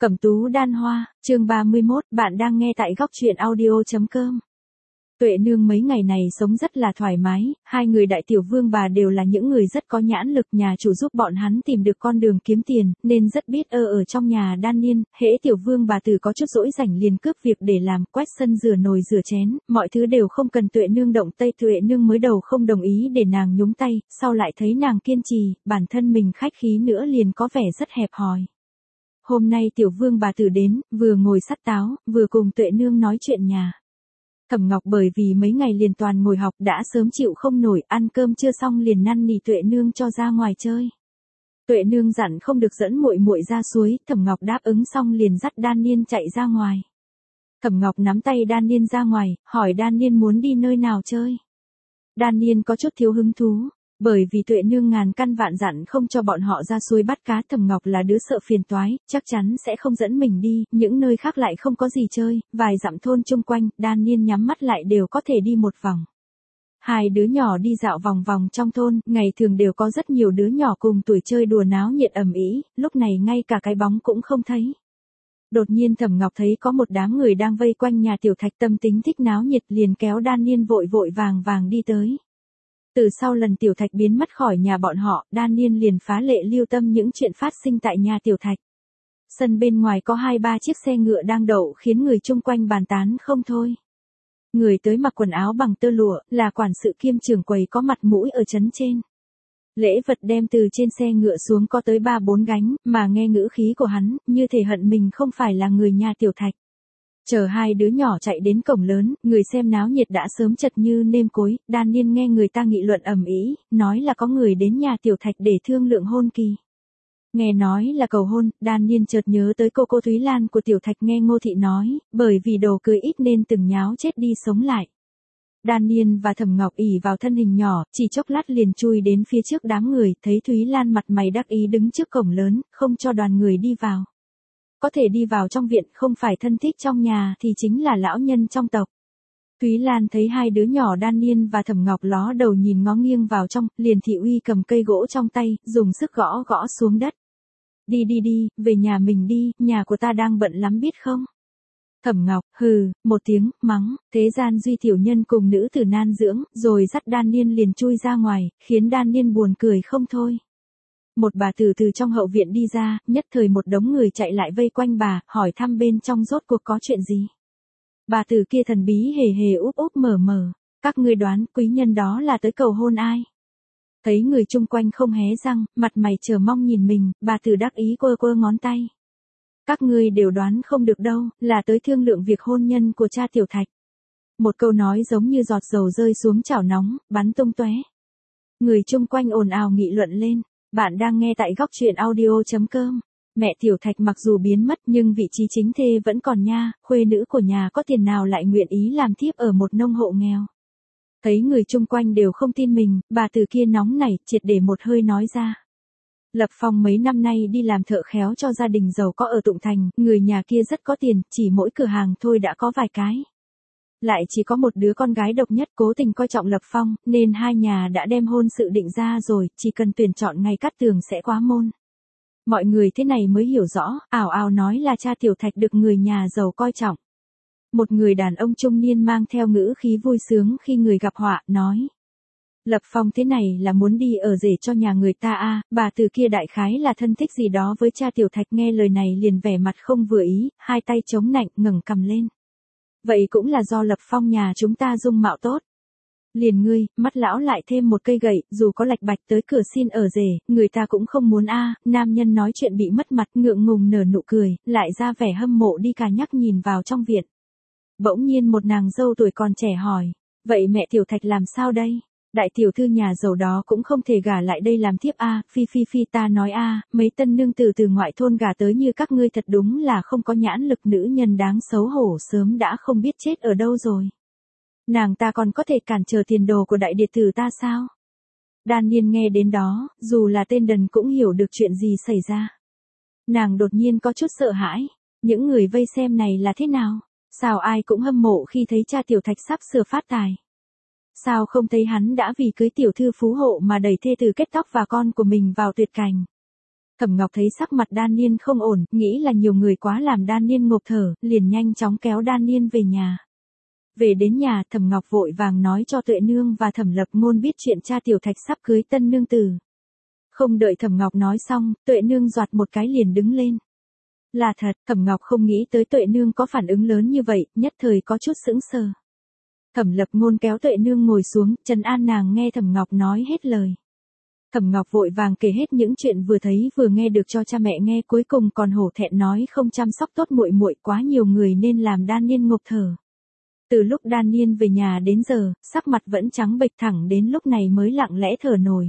Cẩm tú đan hoa, chương 31, bạn đang nghe tại góc truyện audio.com. Tuệ nương mấy ngày này sống rất là thoải mái, hai người đại tiểu vương bà đều là những người rất có nhãn lực, nhà chủ giúp bọn hắn tìm được con đường kiếm tiền, nên rất biết ở trong nhà đan niên, hễ tiểu vương bà tử có chút rỗi rảnh liền cướp việc để làm, quét sân rửa nồi rửa chén, mọi thứ đều không cần tuệ nương động tay. Tuệ nương mới đầu không đồng ý để nàng nhúng tay, sau lại thấy nàng kiên trì, bản thân mình khách khí nữa liền có vẻ rất hẹp hòi. Hôm nay tiểu vương bà tử đến, vừa ngồi sắt táo, vừa cùng tuệ nương nói chuyện nhà. Thẩm Ngọc bởi vì mấy ngày liền toàn ngồi học đã sớm chịu không nổi, ăn cơm chưa xong liền năn nỉ tuệ nương cho ra ngoài chơi. Tuệ nương dặn không được dẫn muội muội ra suối, Thẩm Ngọc đáp ứng xong liền dắt Đan Niên chạy ra ngoài. Thẩm Ngọc nắm tay Đan Niên ra ngoài, hỏi Đan Niên muốn đi nơi nào chơi. Đan Niên có chút thiếu hứng thú. Bởi vì tuệ nương ngàn căn vạn dặn không cho bọn họ ra suối bắt cá, Thẩm Ngọc là đứa sợ phiền toái, chắc chắn sẽ không dẫn mình đi, những nơi khác lại không có gì chơi, vài dặm thôn chung quanh, Đan Niên nhắm mắt lại đều có thể đi một vòng. Hai đứa nhỏ đi dạo vòng vòng trong thôn, ngày thường đều có rất nhiều đứa nhỏ cùng tuổi chơi đùa náo nhiệt ầm ĩ, lúc này ngay cả cái bóng cũng không thấy. Đột nhiên Thẩm Ngọc thấy có một đám người đang vây quanh nhà Tiểu Thạch, tâm tính thích náo nhiệt liền kéo Đan Niên vội vội vàng đi tới. Từ sau lần Tiểu Thạch biến mất khỏi nhà bọn họ, Đan Niên liền phá lệ lưu tâm những chuyện phát sinh tại nhà Tiểu Thạch. Sân bên ngoài có 2-3 chiếc xe ngựa đang đậu khiến người chung quanh bàn tán không thôi. Người tới mặc quần áo bằng tơ lụa, là quản sự kiêm trưởng quầy có mặt mũi ở trấn trên. Lễ vật đem từ trên xe ngựa xuống có tới 3-4 gánh, mà nghe ngữ khí của hắn, như thể hận mình không phải là người nhà Tiểu Thạch. Chờ hai đứa nhỏ chạy đến cổng lớn, người xem náo nhiệt đã sớm chật như nêm cối, Đan Niên nghe người ta nghị luận ầm ĩ, nói là có người đến nhà Tiểu Thạch để thương lượng hôn kỳ. Nghe nói là cầu hôn, Đan Niên chợt nhớ tới cô Thúy Lan của Tiểu Thạch, nghe Ngô Thị nói, bởi vì đồ cưới ít nên từng nháo chết đi sống lại. Đan Niên và Thẩm Ngọc ỷ vào thân hình nhỏ, chỉ chốc lát liền chui đến phía trước đám người, thấy Thúy Lan mặt mày đắc ý đứng trước cổng lớn, không cho đoàn người đi vào. Có thể đi vào trong viện, không phải thân thích trong nhà thì chính là lão nhân trong tộc. Thúy Lan thấy hai đứa nhỏ Đan Niên và Thẩm Ngọc ló đầu nhìn ngó nghiêng vào trong, liền thị uy cầm cây gỗ trong tay, dùng sức gõ xuống đất. Đi, về nhà mình đi, nhà của ta đang bận lắm biết không? Thẩm Ngọc, hừ, một tiếng, mắng, thế gian duy tiểu nhân cùng nữ tử nan dưỡng, rồi dắt Đan Niên liền chui ra ngoài, khiến Đan Niên buồn cười không thôi. Một bà tử từ trong hậu viện đi ra, nhất thời một đống người chạy lại vây quanh bà, hỏi thăm bên trong rốt cuộc có chuyện gì. Bà tử kia thần bí hề úp mở, các ngươi đoán quý nhân đó là tới cầu hôn ai? Thấy người chung quanh không hé răng, mặt mày chờ mong nhìn mình, bà tử đắc ý quơ ngón tay. Các ngươi đều đoán không được đâu, là tới thương lượng việc hôn nhân của cha Tiểu Thạch. Một câu nói giống như giọt dầu rơi xuống chảo nóng, bắn tung tóe. Người chung quanh ồn ào nghị luận lên. Bạn đang nghe tại góc truyện audio.com. Mẹ Tiểu Thạch mặc dù biến mất nhưng vị trí chính thê vẫn còn nha, khuê nữ của nhà có tiền nào lại nguyện ý làm thiếp ở một nông hộ nghèo. Thấy người chung quanh đều không tin mình, bà từ kia nóng nảy, triệt để một hơi nói ra. Lập Phong mấy năm nay đi làm thợ khéo cho gia đình giàu có ở Tụng Thành, người nhà kia rất có tiền, chỉ mỗi cửa hàng thôi đã có vài cái. Lại chỉ có một đứa con gái độc nhất, cố tình coi trọng Lập Phong, nên hai nhà đã đem hôn sự định ra rồi, chỉ cần tuyển chọn ngày cắt tường sẽ quá môn. Mọi người thế này mới hiểu rõ, ào ào nói là cha Tiểu Thạch được người nhà giàu coi trọng. Một người đàn ông trung niên mang theo ngữ khí vui sướng khi người gặp họa, nói. Lập Phong thế này là muốn đi ở rể cho nhà người ta à, bà từ kia đại khái là thân thích gì đó với cha Tiểu Thạch, nghe lời này liền vẻ mặt không vừa ý, hai tay chống nạnh, ngẩng cằm lên. Vậy cũng là do Lập Phong nhà chúng ta dung mạo tốt. Liền ngươi, mắt lão lại thêm một cây gậy, dù có lạch bạch tới cửa xin ở rể, người ta cũng không muốn a. Nam nhân nói chuyện bị mất mặt, ngượng ngùng nở nụ cười, lại ra vẻ hâm mộ đi cả nhắc nhìn vào trong viện. Bỗng nhiên một nàng dâu tuổi còn trẻ hỏi, vậy mẹ Tiểu Thạch làm sao đây? Đại tiểu thư nhà giàu đó cũng không thể gả lại đây làm thiếp a. Phi ta nói a, mấy tân nương tử từ ngoại thôn gả tới như các ngươi thật đúng là không có nhãn lực, nữ nhân đáng xấu hổ sớm đã không biết chết ở đâu rồi. Nàng ta còn có thể cản trở tiền đồ của đại điệt tử ta sao? Đan Niên nghe đến đó, dù là tên đần cũng hiểu được chuyện gì xảy ra. Nàng đột nhiên có chút sợ hãi, những người vây xem này là thế nào? Sao ai cũng hâm mộ khi thấy cha Tiểu Thạch sắp sửa phát tài? Sao không thấy hắn đã vì cưới tiểu thư phú hộ mà đẩy thê tử kết tóc và con của mình vào tuyệt cảnh? Thẩm Ngọc thấy sắc mặt Đan Niên không ổn, nghĩ là nhiều người quá làm Đan Niên ngộp thở, liền nhanh chóng kéo Đan Niên về nhà. Về đến nhà, Thẩm Ngọc vội vàng nói cho Tuệ Nương và Thẩm Lập Ngôn biết chuyện cha Tiểu Thạch sắp cưới tân nương tử. Không đợi Thẩm Ngọc nói xong, Tuệ Nương doạt một cái liền đứng lên. Là thật, Thẩm Ngọc không nghĩ tới Tuệ Nương có phản ứng lớn như vậy, nhất thời có chút sững sờ. Thẩm Lập Ngôn kéo Tuệ Nương ngồi xuống, trấn an nàng nghe Thẩm Ngọc nói hết lời. Thẩm Ngọc vội vàng kể hết những chuyện vừa thấy vừa nghe được cho cha mẹ nghe, cuối cùng còn hổ thẹn nói không chăm sóc tốt muội muội, quá nhiều người nên làm Đan Niên ngộp thở. Từ lúc Đan Niên về nhà đến giờ, sắc mặt vẫn trắng bệch, thẳng đến lúc này mới lặng lẽ thở nổi.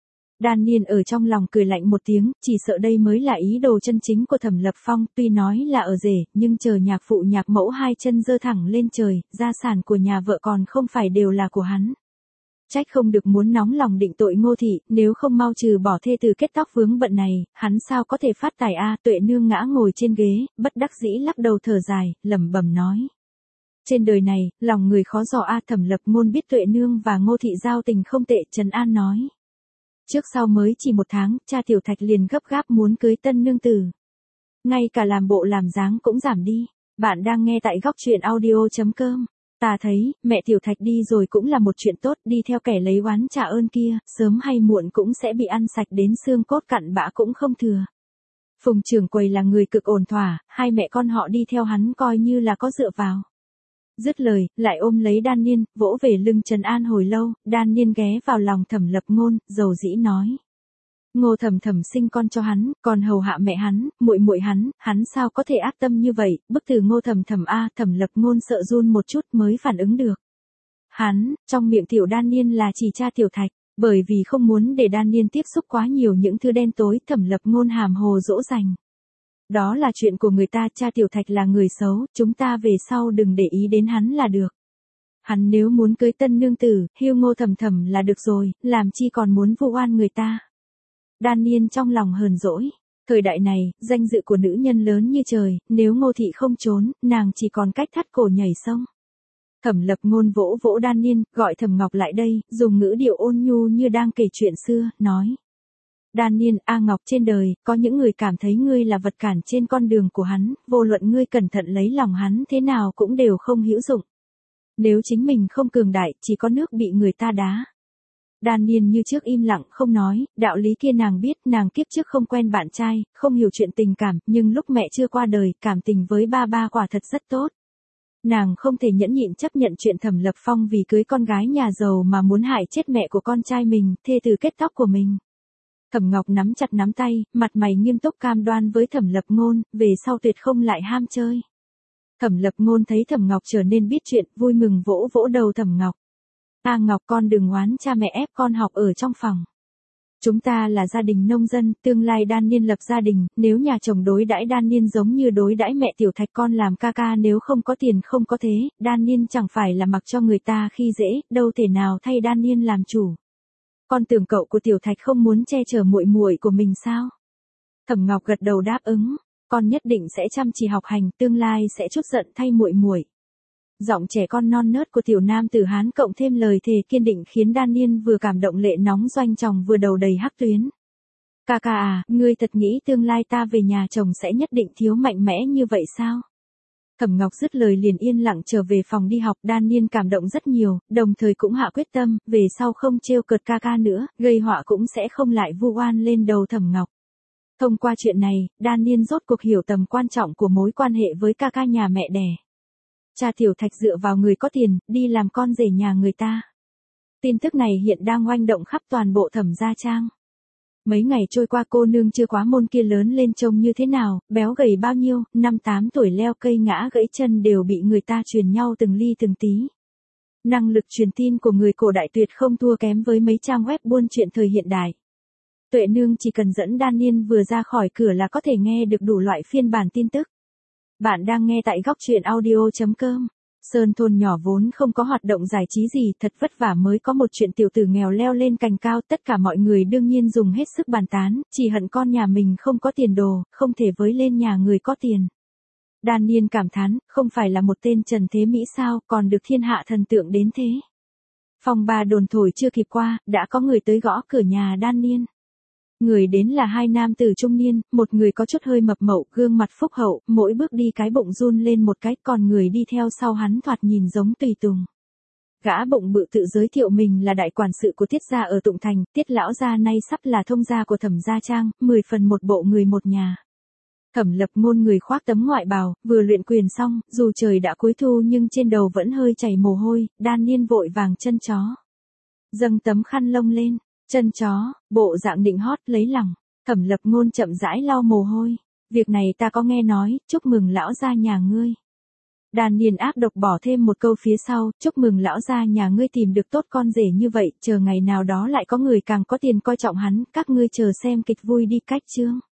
Đan Niên ở trong lòng cười lạnh một tiếng, chỉ sợ đây mới là ý đồ chân chính của Thẩm Lập Phong, tuy nói là ở rể, nhưng chờ nhạc phụ nhạc mẫu hai chân giơ thẳng lên trời, gia sản của nhà vợ còn không phải đều là của hắn. Trách không được muốn nóng lòng định tội Ngô thị, nếu không mau trừ bỏ thê từ kết tóc vướng bận này, hắn sao có thể phát tài a? Tuệ Nương ngã ngồi trên ghế, bất đắc dĩ lắc đầu thở dài, lẩm bẩm nói. Trên đời này, lòng người khó dò a. Thẩm Lập Ngôn biết Tuệ Nương và Ngô thị giao tình không tệ, trấn an nói. Trước sau mới chỉ 1 tháng, cha Tiểu Thạch liền gấp gáp muốn cưới tân nương tử. Ngay cả làm bộ làm dáng cũng giảm đi. Bạn đang nghe tại góc truyện audio.com. Ta thấy, mẹ Tiểu Thạch đi rồi cũng là một chuyện tốt, đi theo kẻ lấy oán trả ơn kia, sớm hay muộn cũng sẽ bị ăn sạch đến xương cốt cặn bã cũng không thừa. Phùng trưởng quầy là người cực ổn thỏa, hai mẹ con họ đi theo hắn coi như là có dựa vào. Dứt lời, lại ôm lấy Đan Niên, vỗ về lưng trấn an hồi lâu. Đan Niên ghé vào lòng Thẩm Lập Ngôn, dầu dĩ nói. Ngô Thẩm Thẩm sinh con cho hắn, còn hầu hạ mẹ hắn, muội muội hắn sao có thể ác tâm như vậy? Bức từ Ngô Thẩm Thẩm a. Thẩm Lập Ngôn sợ run một chút mới phản ứng được. Hắn, trong miệng tiểu Đan Niên là chỉ cha Tiểu Thạch, bởi vì không muốn để Đan Niên tiếp xúc quá nhiều những thứ đen tối, Thẩm Lập Ngôn hàm hồ dỗ dành. Đó là chuyện của người ta, cha Tiểu Thạch là người xấu, chúng ta về sau đừng để ý đến hắn là được. Hắn nếu muốn cưới tân nương tử, hưu Ngô Thẩm Thẩm là được rồi, làm chi còn muốn vu oan người ta. Đan Niên trong lòng hờn dỗi. Thời đại này, danh dự của nữ nhân lớn như trời, nếu Ngô thị không trốn, nàng chỉ còn cách thắt cổ nhảy sông. Thẩm Lập Ngôn vỗ vỗ Đan Niên, gọi Thẩm Ngọc lại đây, dùng ngữ điệu ôn nhu như đang kể chuyện xưa, nói. Đan Niên, A Ngọc, trên đời, có những người cảm thấy ngươi là vật cản trên con đường của hắn, vô luận ngươi cẩn thận lấy lòng hắn thế nào cũng đều không hữu dụng. Nếu chính mình không cường đại, chỉ có nước bị người ta đá. Đan Niên như trước im lặng không nói, đạo lý kia nàng biết, nàng kiếp trước không quen bạn trai, không hiểu chuyện tình cảm, nhưng lúc mẹ chưa qua đời, cảm tình với ba quả thật rất tốt. Nàng không thể nhẫn nhịn chấp nhận chuyện Thẩm Lập Phong vì cưới con gái nhà giàu mà muốn hại chết mẹ của con trai mình, thê từ kết tóc của mình. Thẩm Ngọc nắm chặt nắm tay, mặt mày nghiêm túc cam đoan với Thẩm Lập Ngôn, về sau tuyệt không lại ham chơi. Thẩm Lập Ngôn thấy Thẩm Ngọc trở nên biết chuyện, vui mừng vỗ vỗ đầu Thẩm Ngọc. A Ngọc, con đừng oán cha mẹ ép con học ở trong phòng. Chúng ta là gia đình nông dân, tương lai Đan Niên lập gia đình, nếu nhà chồng đối đãi Đan Niên giống như đối đãi mẹ Tiểu Thạch, con làm ca ca nếu không có tiền không có thế, Đan Niên chẳng phải là mặc cho người ta khi dễ, đâu thể nào thay Đan Niên làm chủ. Con tưởng cậu của Tiểu Thạch không muốn che chở muội muội của mình sao? Thẩm Ngọc gật đầu đáp ứng, con nhất định sẽ chăm chỉ học hành, tương lai sẽ trút giận thay muội muội. Giọng trẻ con non nớt của tiểu nam tử Hán cộng thêm lời thề kiên định khiến Đan Niên vừa cảm động lệ nóng doanh tròng vừa đầu đầy hắc tuyến. Ca ca à, ngươi thật nghĩ tương lai ta về nhà chồng sẽ nhất định thiếu mạnh mẽ như vậy sao? Thẩm Ngọc dứt lời liền yên lặng trở về phòng đi học. Đan Niên cảm động rất nhiều, đồng thời cũng hạ quyết tâm, về sau không trêu cợt ca ca nữa, gây họa cũng sẽ không lại vu oan lên đầu Thẩm Ngọc. Thông qua chuyện này, Đan Niên rốt cuộc hiểu tầm quan trọng của mối quan hệ với ca ca nhà mẹ đẻ. Cha Tiểu Thạch dựa vào người có tiền, đi làm con rể nhà người ta. Tin tức này hiện đang oanh động khắp toàn bộ Thẩm gia trang. Mấy ngày trôi qua cô nương chưa quá môn kia lớn lên trông như thế nào, béo gầy bao nhiêu, 5-8 tuổi leo cây ngã gãy chân đều bị người ta truyền nhau từng ly từng tí. Năng lực truyền tin của người cổ đại tuyệt không thua kém với mấy trang web buôn chuyện thời hiện đại. Tuệ Nương chỉ cần dẫn Đan Niên vừa ra khỏi cửa là có thể nghe được đủ loại phiên bản tin tức. Bạn đang nghe tại góc truyện audio.com. Sơn thôn nhỏ vốn không có hoạt động giải trí gì, thật vất vả mới có một chuyện tiểu tử nghèo leo lên cành cao, tất cả mọi người đương nhiên dùng hết sức bàn tán, chỉ hận con nhà mình không có tiền đồ, không thể với lên nhà người có tiền. Đan Niên cảm thán, không phải là một tên Trần Thế Mỹ sao, còn được thiên hạ thần tượng đến thế. Phong ba đồn thổi chưa kịp qua, đã có người tới gõ cửa nhà Đan Niên. Người đến là hai nam tử trung niên, một người có chút hơi mập mậu, gương mặt phúc hậu, mỗi bước đi cái bụng run lên một cái, còn người đi theo sau hắn thoạt nhìn giống tùy tùng. Gã bụng bự tự giới thiệu mình là đại quản sự của Tiết gia ở Tụng Thành, Tiết lão gia nay sắp là thông gia của Thẩm gia trang, 10 phần một bộ người một nhà. Thẩm Lập Ngôn người khoác tấm ngoại bào, vừa luyện quyền xong, dù trời đã cuối thu nhưng trên đầu vẫn hơi chảy mồ hôi, đan niên vội vàng chân chó. Dâng tấm khăn lông lên, chân chó, bộ dạng định hót lấy lòng. Thẩm Lập Ngôn chậm rãi lau mồ hôi. Việc này ta có nghe nói, chúc mừng lão gia nhà ngươi. Đan niên ác độc bỏ thêm một câu phía sau, chúc mừng lão gia nhà ngươi tìm được tốt con rể như vậy, chờ ngày nào đó lại có người càng có tiền coi trọng hắn, các ngươi chờ xem kịch vui đi cách chương.